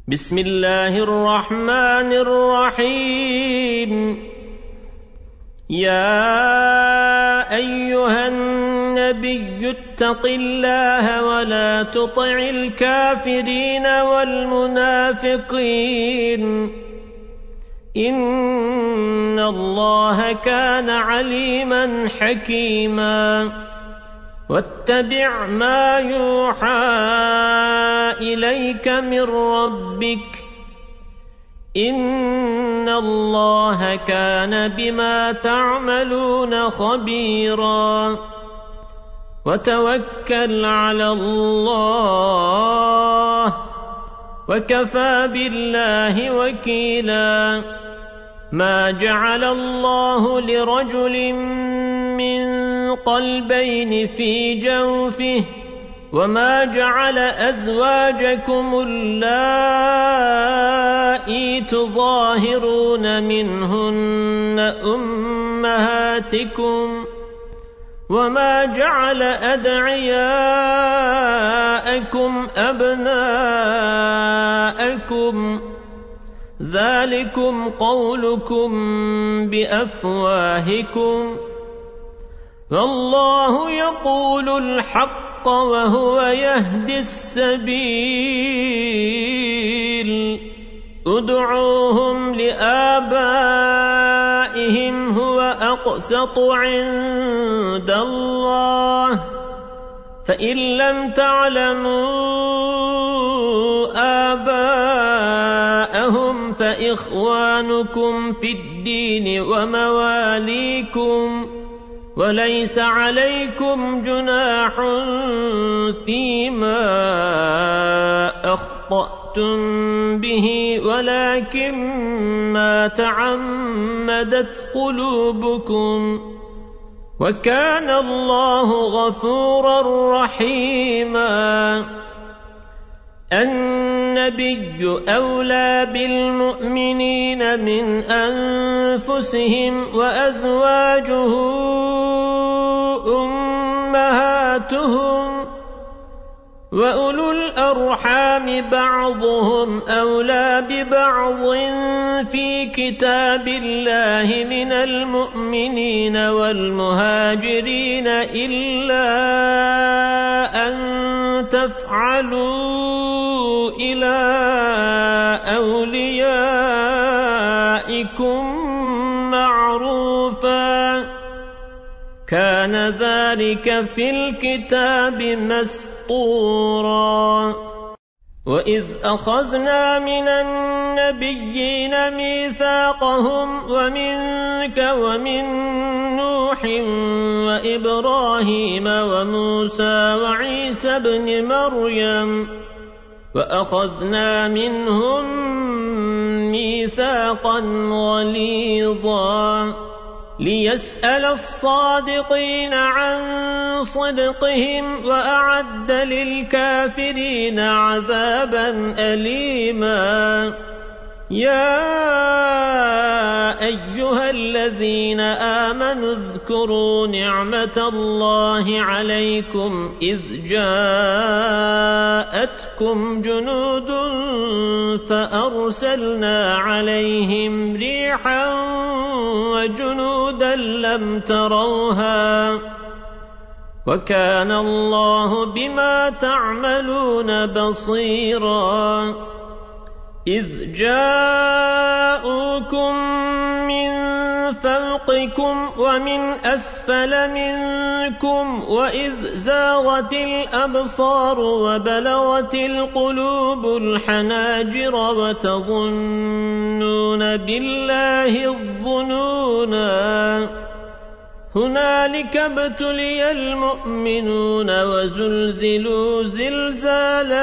بسم الله الرحمن الرحيم يا أيها النبي اتق الله ولا تطع الكافرين والمنافقين إن الله كان عليما حكيما واتبع ما يوحى إليك من ربك إن الله كان بما تعملون خبيرا وتوكل على الله وكفى بالله وكيلا ما جعل الله لرجل من قلبين في جوفه وما جعل أزواجكم اللائي تظاهرون منهن أمهاتكم وما جعل أدعياءكم أبناءكم ذلكم قولكم بأفواهكم والله يقول الحق وهو يهدي السبيل ادعوهم لآبائهم هو أقسط عند الله فإن لم تعلموا آباءهم فإخوانكم في الدين ومواليكم وليس عليكم جناح فيما أخطأتم به ولكن ما تعمدت قلوبكم وكان الله غفورا رحيما النبي أولى بالمؤمنين من أنفسهم وأزواجه أمهاتهم وأولو الأرحام بعضهم أولى ببعض في كتاب الله من المؤمنين والمهاجرين إلا أن تفعلوا إلى أوليائكم معروفا كان ذلك في الكتاب مسطورا وإذ أخذنا من النبيين ميثاقهم ومنك ومن نوح وإبراهيم وموسى وعيسى بن مريم وأخذنا منهم ميثاقا غليظا ليسأل الصادقين عن صدقهم وأعد للكافرين عذابا أليما يا أيها الذين آمنوا اذكروا نعمة الله عليكم إذ جاءتكم جنود فأرسلنا عليهم ريحا وجنودا لم تروها وكان الله بما تعملون بصيرا إذ جاءوكم من فوقكم ومن أسفل منكم وإذ زاغت الأبصار وبلغت القلوب الحناجر وتظنون بالله الظنونا هنالك ابتلي المؤمنون وزلزلوا زلزالا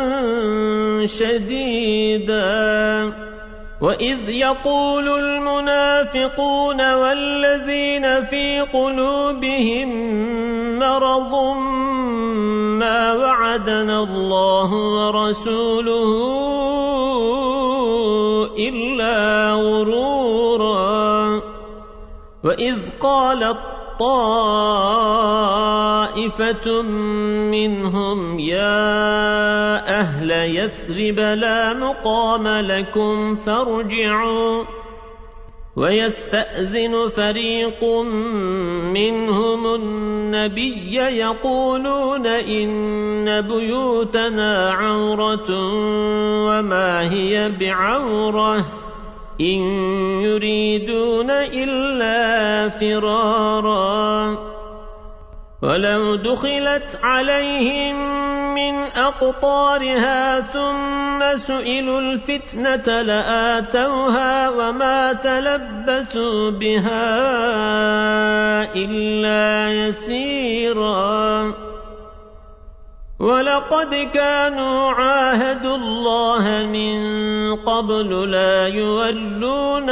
شديدا وإذ يقول المنافقون والذين في قلوبهم مرض ما وعدنا الله ورسوله إلا غرورا وإذ قالت طائفة منهم يا أهل يثرب لا مقام لكم فارجعوا ويستأذن فريق منهم النبي يقولون إن بيوتنا عورة وما هي بعورة إن يريدون إلا فرارا ولو دخلت عليهم من أقطارها ثم سئلوا الفتنة لآتوها وما تلبثوا بها إلا يسيرا ولقد كانوا عاهدوا الله من قبل لا يولون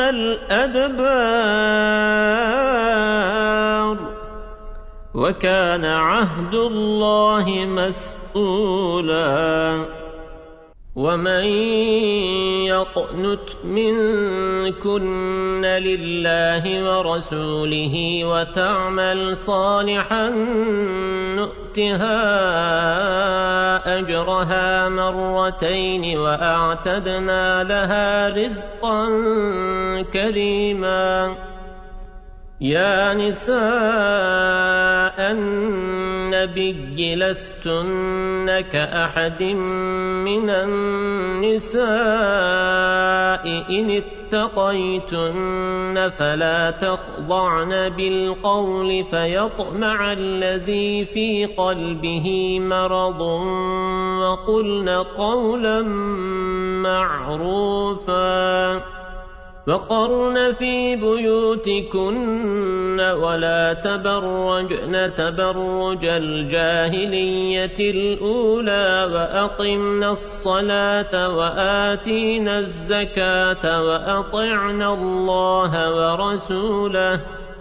الأدبار وكان عهد الله مسؤولا ومن يقنت منكن لله ورسوله وتعمل صالحا نؤتها أجرها مرتين وأعتدنا لها رزقا كريما يا نساء النبي لستن كأحد من النساء إن اتقيتن فلا تخضعن بالقول فيطمع الذي في قلبه مرض وقلن قولا معروفا وقرن في بيوتكن ولا تبرجن تبرج الجاهلية الأولى وأقمنا الصلاة وآتينا الزكاة وأطعنا الله ورسوله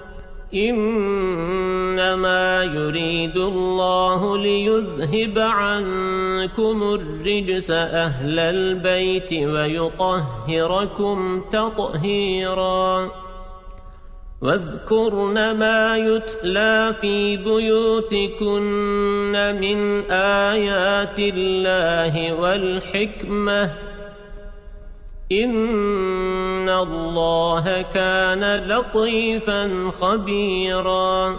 إنما يريد الله ليذهب عنكم الرجس أهل البيت ويطهركم تطهيرا واذكرن ما يتلى في بيوتكن من آيات الله والحكمة إن الله كان لطيفا خبيرا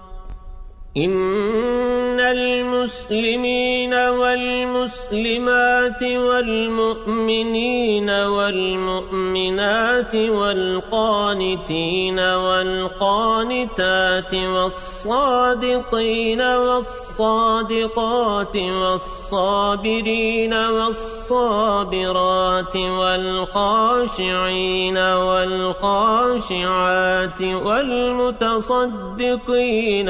إن المسلمين والمسلمات والمؤمنين والمؤمنات والقانتين والقانتات والصادقين والصادقات والصابرين والصابرات والخاشعين والخاشعات والمتصدقين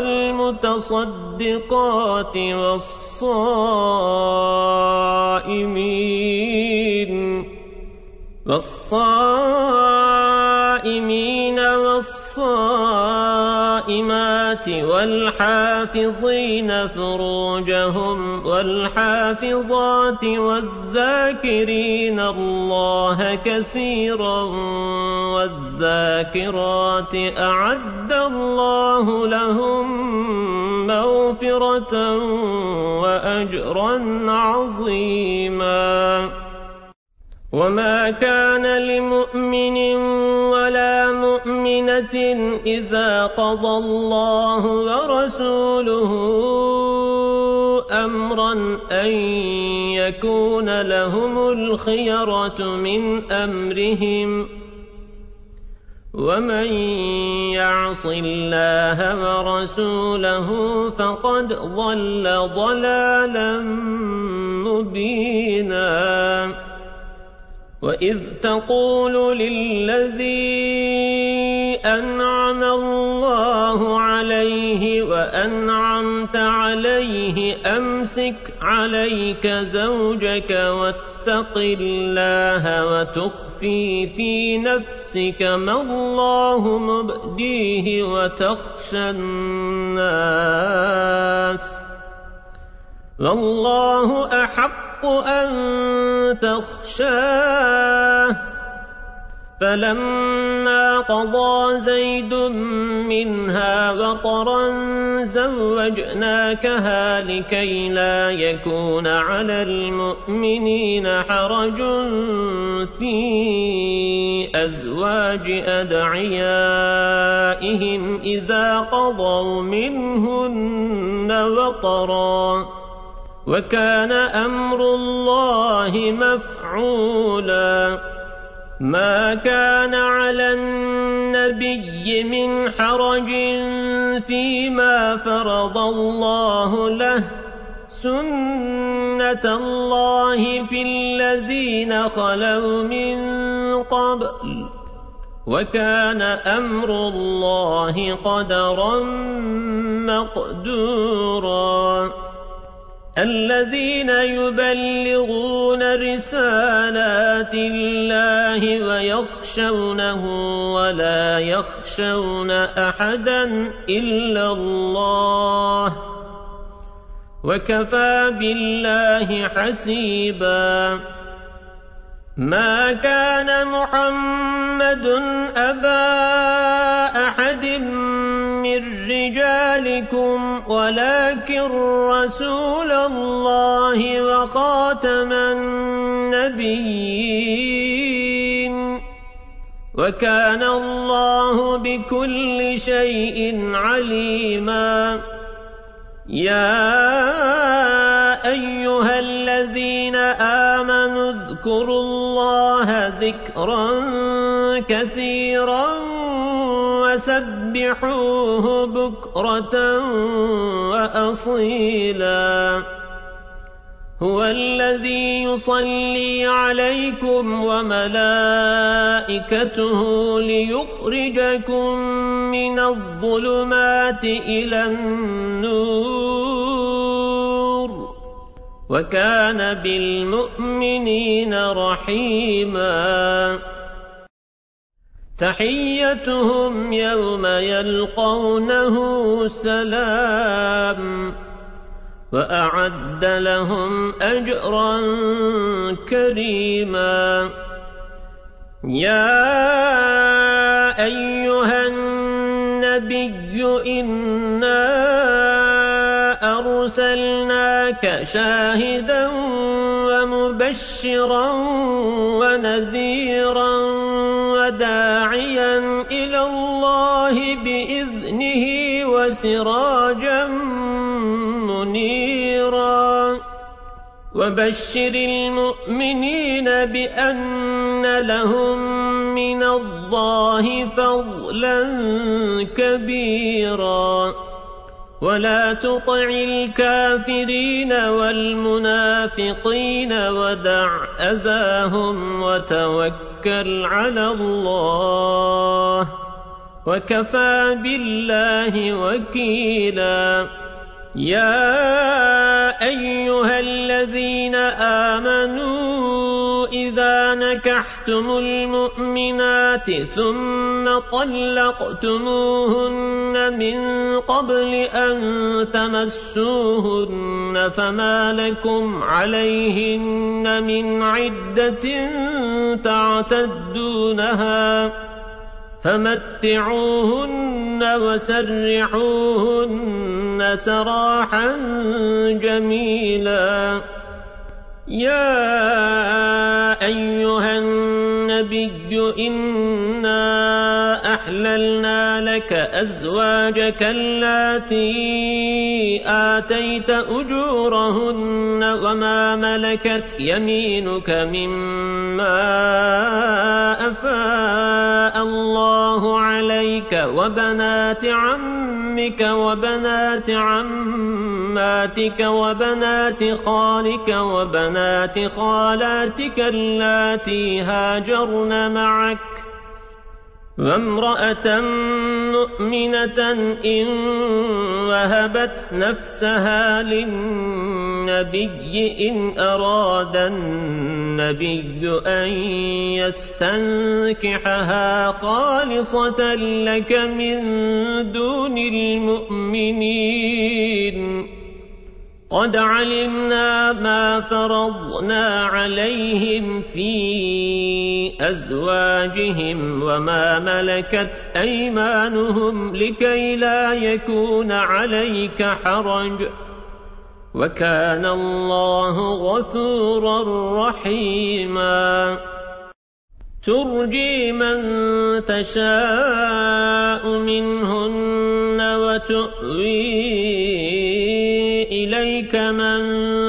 والمتصدقات والصائمين والصائمات والحافظين فروجهم والحافظات والذاكرين الله كثيرا والذاكرات أعد الله لهم مغفرة وأجرا عظيما وما كان لمؤمن ولا مؤمنة إذا قضى الله ورسوله أمرا أن يكون لهم الخيرة من أمرهم ومن يعص الله ورسوله فقد ضل ضلالا مبينا وإذ تقول للذي أنعم الله عليه وأنعمت عليه أمسك عليك زوجك واتق الله وتخفي في نفسك ما الله مبديه وتخشى الناس والله أحق أن تخشاه فلما قضى زيد منها وطرا زوجناكها لكي لا يكون على المؤمنين حرج في أزواج أدعيائهم إذا قضوا منهن وطرا وكان أمر الله مفعولا ما كان على النبي من حرج فيما فرض الله له سنة الله في الذين خلوا من قبل وكان أمر الله قدرا مقدورا الذين يبلغون رسالات الله ويخشونه ولا يخشون أحدا إلا الله وكفى بالله حسيبا ما كان محمد أبا أحد من رجالكم ولكن رسول الله وخاتم النبيين وكان الله بكل شيء عليما يا أيها الذين آمنوا اذكروا الله ذكرا كثيرا وسبحوه بكرة وأصيلا هو الذي يصلي عليكم وملائكته ليخرجكم من الظلمات إلى النور وكان بالمؤمنين رحيما تحيتهم يوم يلقونه سلام وأعد لهم أجرا كريما يا أيها النبي إنا أرسلناك شاهدا ومبشرا ونذيرا وداعيا إلى الله بإذنه وسراجا منيرا وبشر المؤمنين بأن لهم من الله فضلا كبيرا ولا تطع الكافرين والمنافقين ودع أذاهم وتوكل على الله وكفى بالله وكيلا يا أيها الذين آمنوا إذا نكحتم المؤمنات ثم طلقتموهن من قبل أن تمسوهن فما لكم عليهن من عدة تعتدونها فمتعوهن وسرحوهن سراحا جميلا يا أيها النبي إنا أحللنا لك أزواجك اللاتي آتيت أجورهن وما ملكت يمينك مما أفاء الله عليك وبنات عمك وبنات عماتك وبنات خالك وبنات خالاتك اللاتي هاجرن معك وامرأة مؤمنة إن وهبت نفسها للنبي إن أراد النبي أن يستنكحها خالصة لك من دون المؤمنين قد علمنا ما فرضنا عليهم في أزواجهم وما ملكت أيمانهم لكي لا يكون عليك حرج وكان الله غفورا رحيما ترجي من تشاء منهن وتؤوي إليك من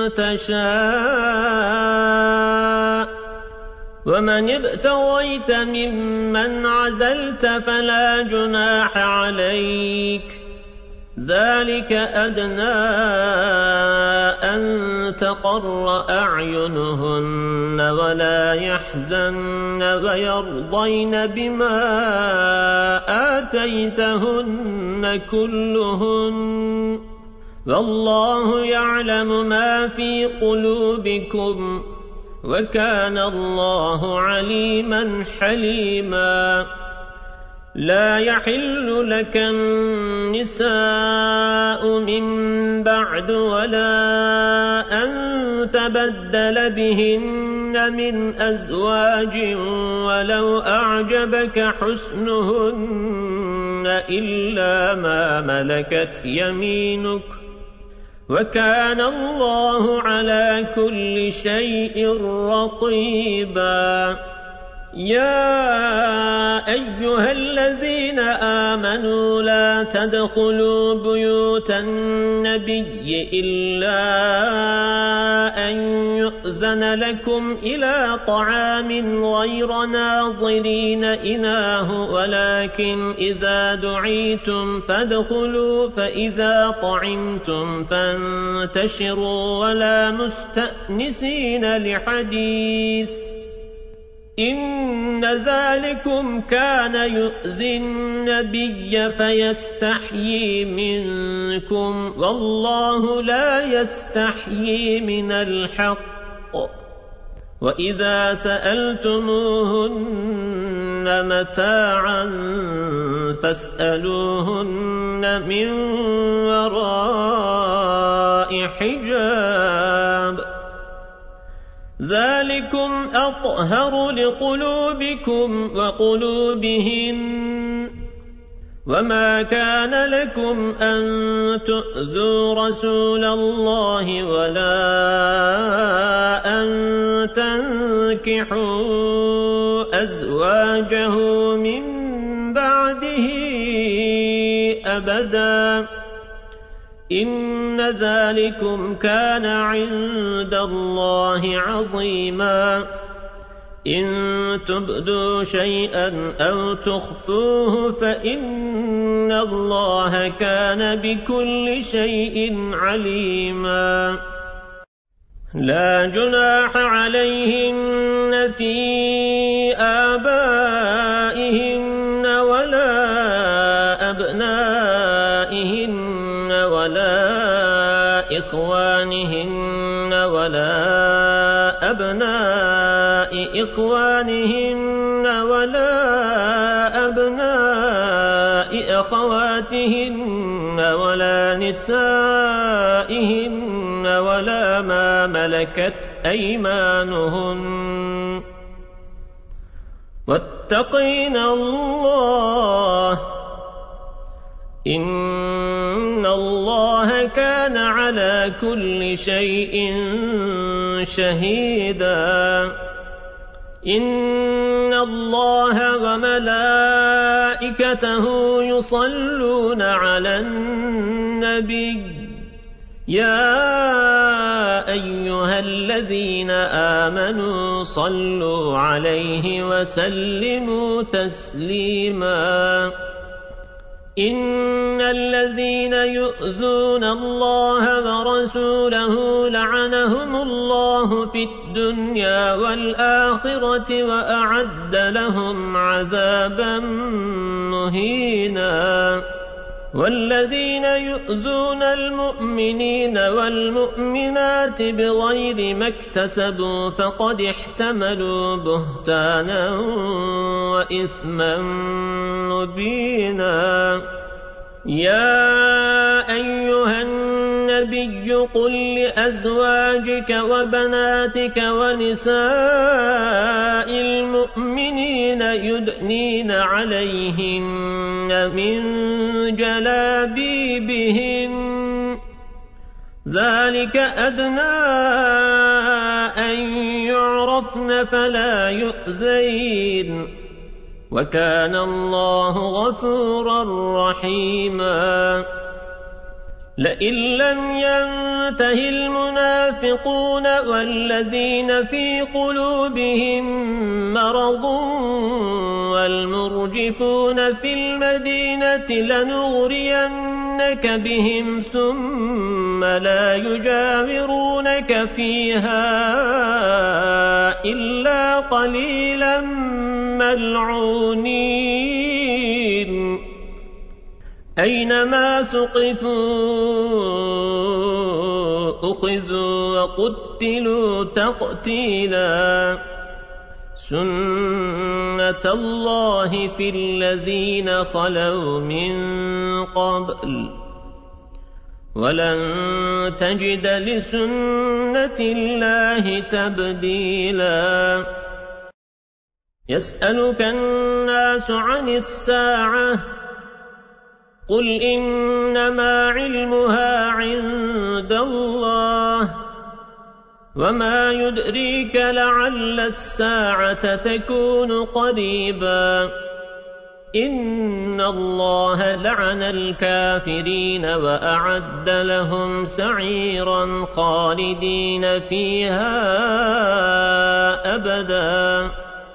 تشاء ومن ابتغيت ممن عزلت فلا جناح عليك ذلك أدنى أن تقر أعينهن ولا يحزن ويرضين بما آتيتهن كلهن والله يعلم ما في قلوبكم وكان الله عليما حليما لا يحل لك النساء من بعد ولا أن تبدل بهن من أزواج ولو أعجبك حسنهن إلا ما ملكت يمينك وكان الله على كل شيء رقيبا يا أيها الذين آمنوا لا تدخلوا بيوت النبي إلا أن يؤذن لكم إلى طعام غير ناظرين إناه ولكن إذا دعيتم فادخلوا فإذا طعمتم فانتشروا ولا مستأنسين لحديث إن ذلكم كان يؤذي النبي فيستحيي منكم والله لا يستحيي من الحق وإذا سألتموهن متاعا فاسألوهن من وراء حجاب ذلكم أطهر لقلوبكم وقلوبهن وما كان لكم أن تؤذوا رسول الله ولا أن تنكحوا أزواجه من بعده أبدا إن ذلكم كان عند الله عظيما إن تبدوا شيئا أو تخفوه فإن الله كان بكل شيء عليما لا جناح عليهن في آبائهن ولا أبنائهن ولا إخوانهن ولا أبناء إخوانهن ولا أبناء أخواتهن ولا نسائهن ولا ما ملكت أيمانهن واتقين الله إن الله كان على كل شيء شهيدا إن الله وملائكته يصلون على النبي يا أيها الذين آمنوا صلوا عليه وسلموا تسليما إن الذين يؤذون الله ورسوله لعنهم الله في الدنيا والآخرة وأعد لهم عذابا مهينا والذين يؤذون المؤمنين والمؤمنات بغير ما اكتسبوا فقد احتملوا بهتانا وإثما مبينا يا أيها النبي قل لأزواجك وبناتك ونساء المؤمنين يدنين عليهن من جلابيبهن ذلك أدنى أن يعرفن فلا يؤذين وكان الله غفورا رحيما لئن لم ينته المنافقون والذين في قلوبهم مرض والمرجفون في المدينة لنغرينك بهم ثم لا يجاورونك فيها إلا قليلا ملعونين أينما ثقفوا أخذوا وقتلوا تقتيلا سنة الله في الذين خلوا من قبل ولن تجد لسنة الله تبديلا يسألك الناس عن الساعة قل إنما علمها عند الله وما يدريك لعل الساعة تكون قريبا إن الله لعن الكافرين وأعد لهم سعيرا خالدين فيها أبدا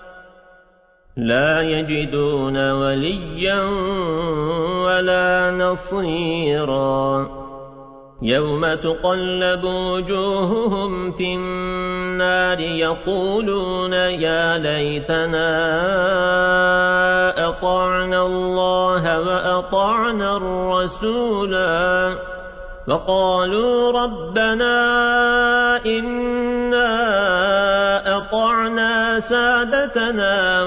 لا يجدون وليا ولا نصيرا يوم تقلب وجوههم في النار يقولون يا ليتنا أطعنا الله وأطعنا الرسولا وقالوا ربنا إنا أطعنا سادتنا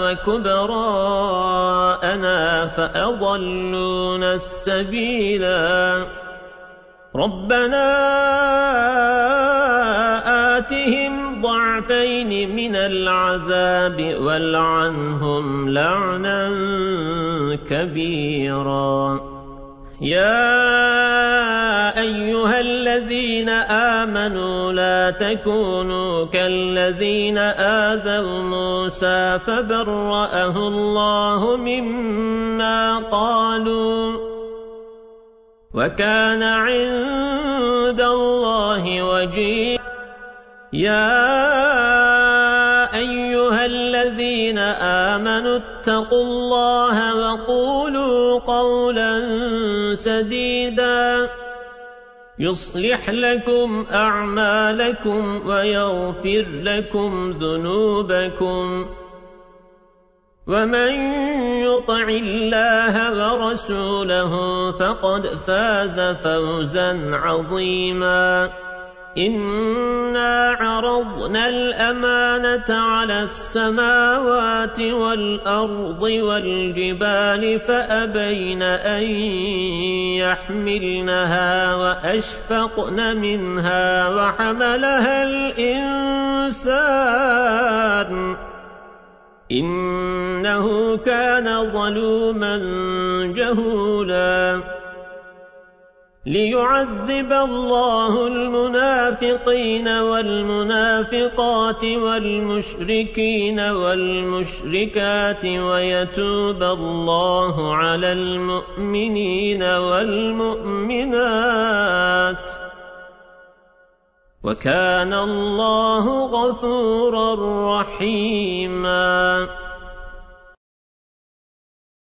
وكبراءنا فأضلونا السبيلا ربنا آتهم ضعفين من العذاب والعنهم لعنا كبيرا يا أيها الذين آمنوا لا تكونوا كالذين آذوا موسى فبرأه الله مما قالوا وكان عند الله وجيها يا أيها الذين آمنوا اتقوا الله وقولوا قولا سديدا يصلح لكم أعمالكم ويغفر لكم ذنوبكم ومن يطع الله ورسوله فقد فاز فوزا عظيما إنا عرضنا الأمانة على السماوات والأرض والجبال فأبين أن يحملنها وأشفقن منها وحملها الإنسان إنه كان ظلوما جهولا ليعذب الله المنافقين والمنافقات والمشركين والمشركات ويتوب الله على المؤمنين والمؤمنات وكان الله غفورا رحيما